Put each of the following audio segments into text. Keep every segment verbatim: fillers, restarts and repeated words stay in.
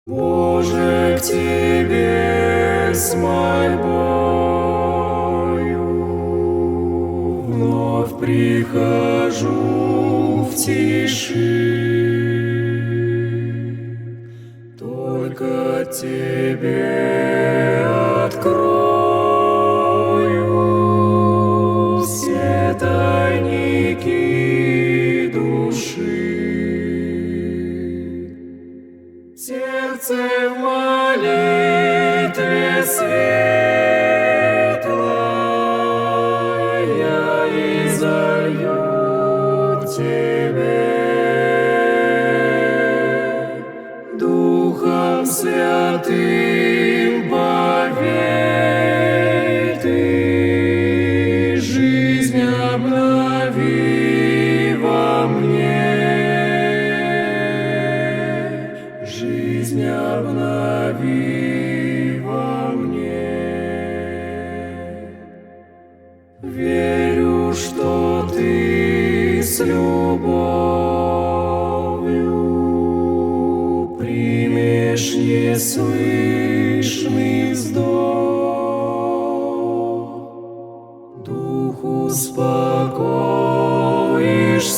Боже, к Тебе с мольбою вновь прихожу в тиши. Только Тебе открою все тайники души. Сердце в молитве светлое изольют Тебе, Духом Святым повей Ты, жизнь обнови во мне. Жизнь обнови во мне. Верю, что Ты с любовью примешь неслышный вздох, дух успокоишь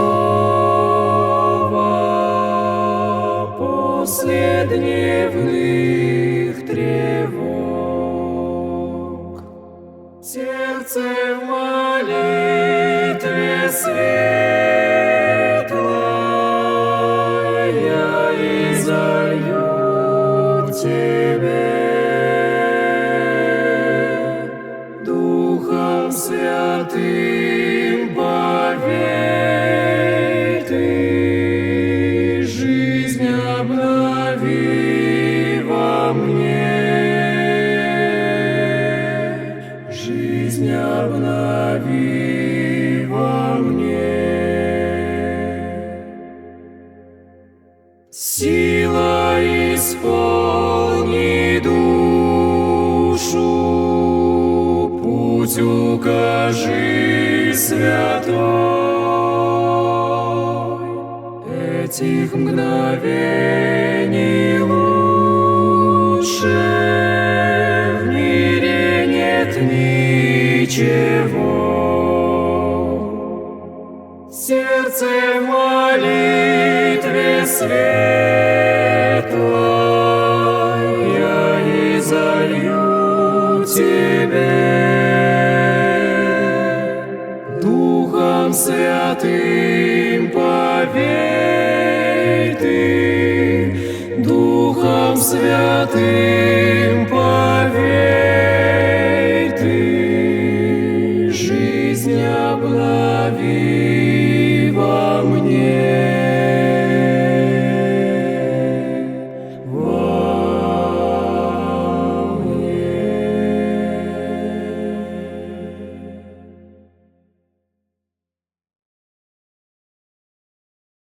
снова после дневных тревог. Сердце в молитве светлое изольют Тебе, Духом Святым повей Ты, жизнь обнови во мне. Жизнь обнови во мне. Сила исполни душу, путь укажи святой. Этих мгновений лучше в мире нет ничего. Сердце в молитве светлое изолью Тебе, Духом Святым повей Ты, Духом Святым